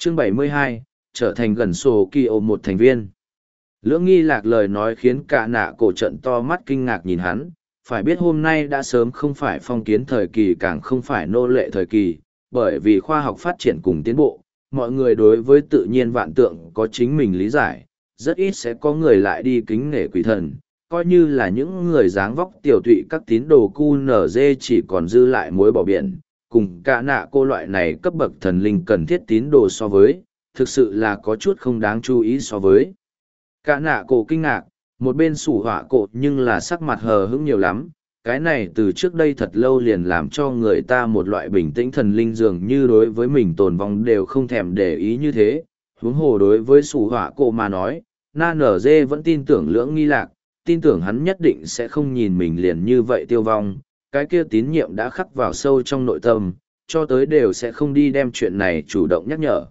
Chương 72, trở thành gần sổ kỳ ổ một thành viên. Lưỡng nghi lạc lời nói khiến cả nạ cổ trận to mắt kinh ngạc nhìn hắn, phải biết hôm nay đã sớm không phải phong kiến thời kỳ càng không phải nô lệ thời kỳ, bởi vì khoa học phát triển cùng tiến bộ, mọi người đối với tự nhiên vạn tượng có chính mình lý giải, rất ít sẽ có người lại đi kính nể quỷ thần, coi như là những người dáng vóc tiểu thụy các tín đồ QNZ chỉ còn dư lại muối bỏ biển, cùng cả nạ cô loại này cấp bậc thần linh cần thiết tín đồ so với, thực sự là có chút không đáng chú ý so với. Cả nạ cổ kinh ngạc, một bên sủ họa cổ nhưng là sắc mặt hờ hững nhiều lắm, cái này từ trước đây thật lâu liền làm cho người ta một loại bình tĩnh thần linh dường như đối với mình tồn vong đều không thèm để ý như thế. Huống hồ đối với sủ họa cổ mà nói, na nở dê vẫn tin tưởng lưỡng nghi lạc, tin tưởng hắn nhất định sẽ không nhìn mình liền như vậy tiêu vong, cái kia tín nhiệm đã khắc vào sâu trong nội tâm, cho tới đều sẽ không đi đem chuyện này chủ động nhắc nhở.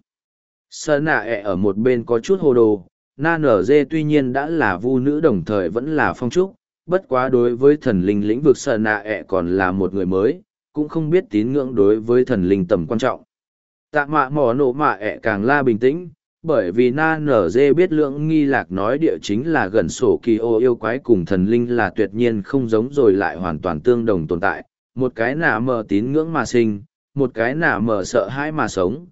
Sơn nạ ẹ ở một bên có chút hồ đồ, na nở dê tuy nhiên đã là vu nữ đồng thời vẫn là phong trúc, bất quá đối với thần linh lĩnh vực Sơn nạ ẹ còn là một người mới, cũng không biết tín ngưỡng đối với thần linh tầm quan trọng. Tạ mạ mỏ nổ mạ ẹ càng la bình tĩnh, bởi vì na nở dê biết lưỡng nghi lạc nói địa chính là gần sổ kỳ ô yêu quái cùng thần linh là tuyệt nhiên không giống rồi lại hoàn toàn tương đồng tồn tại, một cái nả mờ tín ngưỡng mà sinh, một cái nả mờ sợ hãi mà sống.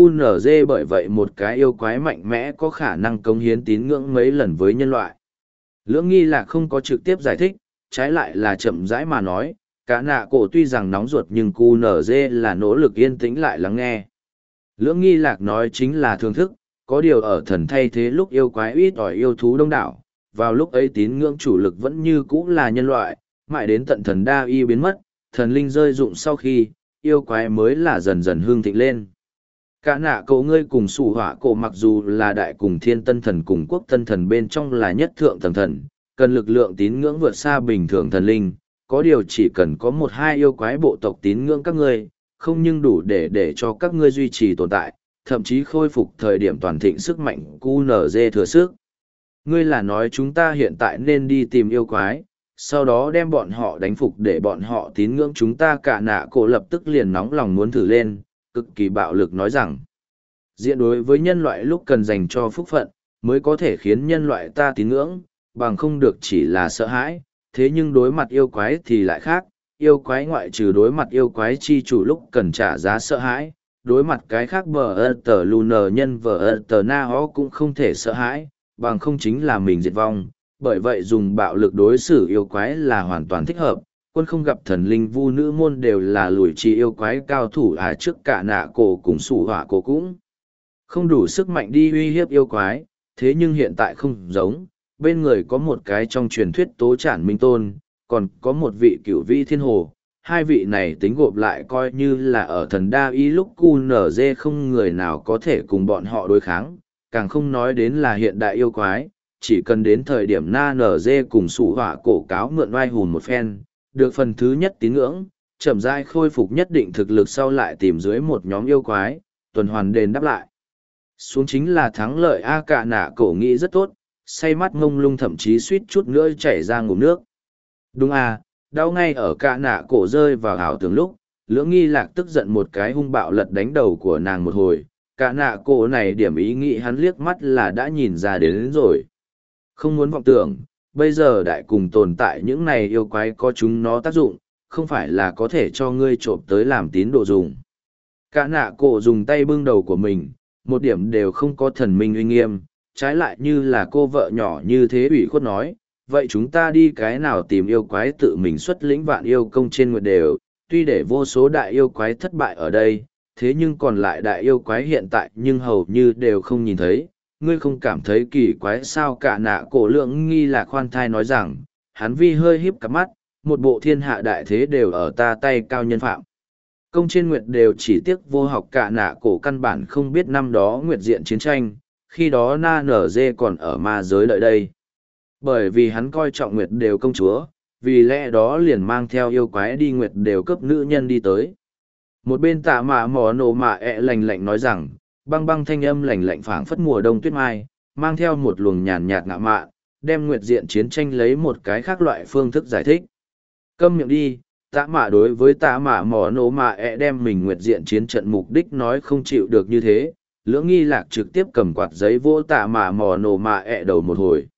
QNZ bởi vậy một cái yêu quái mạnh mẽ có khả năng cống hiến tín ngưỡng mấy lần với nhân loại. Lưỡng nghi lạc không có trực tiếp giải thích, trái lại là chậm rãi mà nói, cả nạ cổ tuy rằng nóng ruột nhưng QNZ là nỗ lực yên tĩnh lại lắng nghe. Lưỡng nghi lạc nói chính là thưởng thức, có điều ở thần thay thế lúc yêu quái ít ỏi yêu thú đông đảo, vào lúc ấy tín ngưỡng chủ lực vẫn như cũ là nhân loại, mãi đến tận thần đa y biến mất, thần linh rơi dụng sau khi, yêu quái mới là dần dần hương thịnh lên. Cả nạ cậu ngươi cùng sủ họa cổ mặc dù là đại cùng thiên tân thần cùng quốc tân thần bên trong là nhất thượng tầng thần, cần lực lượng tín ngưỡng vượt xa bình thường thần linh, có điều chỉ cần có một hai yêu quái bộ tộc tín ngưỡng các ngươi, không nhưng đủ để cho các ngươi duy trì tồn tại, thậm chí khôi phục thời điểm toàn thịnh sức mạnh QNZ thừa sức. Ngươi là nói chúng ta hiện tại nên đi tìm yêu quái, sau đó đem bọn họ đánh phục để bọn họ tín ngưỡng chúng ta. Cả nạ cổ lập tức liền nóng lòng muốn thử lên, cực kỳ bạo lực nói rằng, diện đối với nhân loại lúc cần dành cho phúc phận, mới có thể khiến nhân loại ta tín ngưỡng, bằng không được chỉ là sợ hãi, thế nhưng đối mặt yêu quái thì lại khác, yêu quái ngoại trừ đối mặt yêu quái chi chủ lúc cần trả giá sợ hãi, đối mặt cái khác bờ ơ tờ lunar nhân vờ ơ tờ na ho cũng không thể sợ hãi, bằng không chính là mình diệt vong, bởi vậy dùng bạo lực đối xử yêu quái là hoàn toàn thích hợp. Quân không gặp thần linh vu nữ môn đều là lùi trì yêu quái cao thủ trước cả nạ cổ cùng sủ họa cổ cũng không đủ sức mạnh đi uy hiếp yêu quái, thế nhưng hiện tại không giống, bên người có một cái trong truyền thuyết tố trản minh tôn, còn có một vị cửu vĩ thiên hồ, hai vị này tính gộp lại coi như là ở thần đa y lúc QNZ không người nào có thể cùng bọn họ đối kháng, càng không nói đến là hiện đại yêu quái, chỉ cần đến thời điểm na nở dê cùng sủ họa cổ cáo mượn oai hùn một phen, được phần thứ nhất tín ngưỡng, chậm rãi khôi phục nhất định thực lực sau lại tìm dưới một nhóm yêu quái, tuần hoàn đền đáp lại. Xuống chính là thắng lợi. Cả nạ cổ nghĩ rất tốt, say mắt ngông lung thậm chí suýt chút nữa chảy ra ngụm nước. Đúng đau ngay ở cả nạ cổ rơi vào ảo tưởng lúc, lưỡng nghi lạc tức giận một cái hung bạo lật đánh đầu của nàng một hồi, cả nạ cổ này điểm ý nghĩ hắn liếc mắt là đã nhìn ra đến rồi. Không muốn vọng tưởng, bây giờ đại cùng tồn tại những này yêu quái có chúng nó tác dụng, không phải là có thể cho ngươi trộm tới làm tín đồ dùng. Cả nạ cổ dùng tay bưng đầu của mình, một điểm đều không có thần minh uy nghiêm, trái lại như là cô vợ nhỏ như thế ủy khuất nói, vậy chúng ta đi cái nào tìm yêu quái tự mình xuất lĩnh vạn yêu công trên nguyệt đều, tuy để vô số đại yêu quái thất bại ở đây, thế nhưng còn lại đại yêu quái hiện tại nhưng hầu như đều không nhìn thấy, ngươi không cảm thấy kỳ quái sao? Cả nạ cổ lượng nghi là khoan thai nói rằng, hắn vi hơi híp cặp mắt, một bộ thiên hạ đại thế đều ở ta tay cao nhân phạm. Công trên nguyệt đều chỉ tiếc vô học. Cả nạ cổ căn bản không biết năm đó nguyệt diện chiến tranh, khi đó na nở dê còn ở ma giới đợi đây. Bởi vì hắn coi trọng nguyệt đều công chúa, vì lẽ đó liền mang theo yêu quái đi nguyệt đều cấp nữ nhân đi tới. Một bên tạ mạ mỏ nổ mạ lạnh lạnh nói rằng, băng băng thanh âm lạnh lạnh phảng phất mùa đông tuyết mai, mang theo một luồng nhàn nhạt ngạ mạn, đem nguyệt diện chiến tranh lấy một cái khác loại phương thức giải thích. Câm miệng đi, tạ mạ đối với tạ mạ mỏ nổ mạ đem mình nguyệt diện chiến trận mục đích nói không chịu được như thế, Lưỡng nghi lạc trực tiếp cầm quạt giấy vỗ tạ mà mò nổ mạ ẹ đầu một hồi.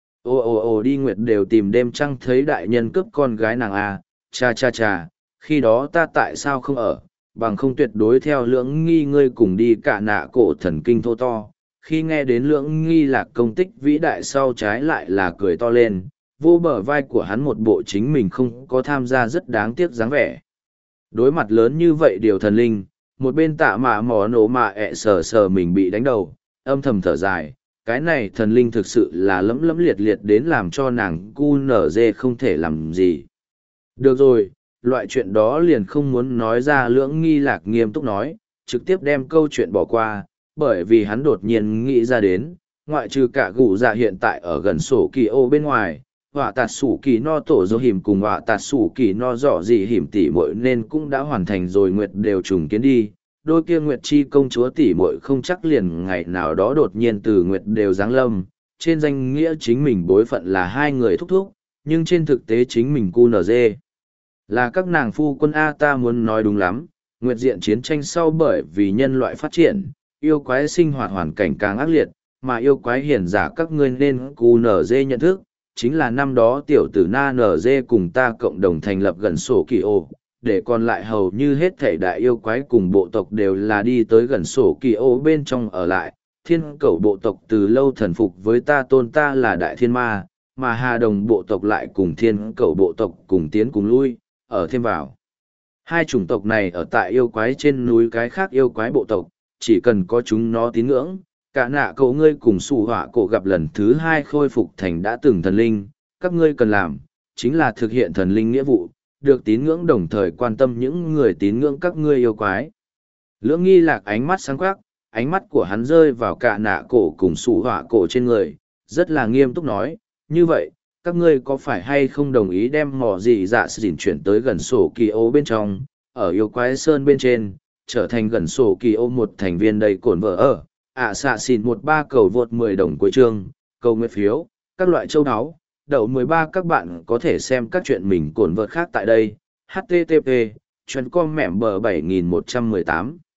Ồ đi nguyệt đều tìm đêm trăng thấy đại nhân cướp con gái nàng à, cha cha cha, khi đó ta tại sao không ở, bằng không tuyệt đối theo lưỡng nghi ngươi cùng đi cả nạ cổ thần kinh thô to. Khi nghe đến lưỡng nghi lạc công tích vĩ đại sau trái lại là cười to lên, vô bờ vai của hắn một bộ chính mình không có tham gia rất đáng tiếc dáng vẻ. Đối mặt lớn như vậy điều thần linh, một bên tạ mạ mò nổ mạ ẹ sờ sờ mình bị đánh đầu, âm thầm thở dài, cái này thần linh thực sự là lẫm lẫm liệt liệt đến làm cho nàng cu nở dê không thể làm gì. Được rồi, loại chuyện đó liền không muốn nói ra. Lưỡng nghi lạc nghiêm túc nói, trực tiếp đem câu chuyện bỏ qua, bởi vì hắn đột nhiên nghĩ ra đến, ngoại trừ cả gù dạ hiện tại ở gần sổ kỳ ô bên ngoài, họa tạt sủ kỳ no tổ dô hiểm cùng họa tạt sủ kỳ no dọ gì hiểm tỉ muội nên cũng đã hoàn thành rồi, nguyệt đều trùng kiến đi. Đôi kia nguyệt chi công chúa tỉ muội không chắc liền ngày nào đó đột nhiên từ nguyệt đều giáng lâm, trên danh nghĩa chính mình bối phận là hai người thúc thúc, nhưng trên thực tế chính mình cu nở dê là các nàng phu quân. A, ta muốn nói đúng lắm, nguyệt diện chiến tranh sau bởi vì nhân loại phát triển, yêu quái sinh hoạt hoàn cảnh càng ác liệt, mà yêu quái hiền giả các ngươi nên cu nở dê nhận thức, chính là năm đó tiểu tử na nở dê cùng ta cộng đồng thành lập gần sổ kỳ ô, để còn lại hầu như hết thể đại yêu quái cùng bộ tộc đều là đi tới gần sổ kỳ ô bên trong ở lại. Thiên cẩu bộ tộc từ lâu thần phục với ta, tôn ta là đại thiên ma, mà hà đồng bộ tộc lại cùng thiên cẩu bộ tộc cùng tiến cùng lui, ở thêm vào. Hai chủng tộc này ở tại yêu quái trên núi, cái khác yêu quái bộ tộc, chỉ cần có chúng nó tín ngưỡng, cả nạ cậu ngươi cùng sủ họa cổ gặp lần thứ hai khôi phục thành đã từng thần linh, các ngươi cần làm, chính là thực hiện thần linh nghĩa vụ, được tín ngưỡng đồng thời quan tâm những người tín ngưỡng các ngươi yêu quái. Lưỡng nghi lạc ánh mắt sáng quắc, ánh mắt của hắn rơi vào cả nạ cổ cùng sủ họa cổ trên người, rất là nghiêm túc nói, như vậy, các ngươi có phải hay không đồng ý đem mỏ gì dạ xỉn chuyển tới gần sổ kỳ ô bên trong, ở yêu quái sơn bên trên, trở thành gần sổ kỳ ô một thành viên đầy cổn vợ ở, xạ xỉn 13 cầu vượt 10 đồng cuối chương, cầu nguyện phiếu, các loại châu áo, đậu 13. Các bạn có thể xem các chuyện mình cổn vợt khác tại đây, http://com mẻm bờ 7118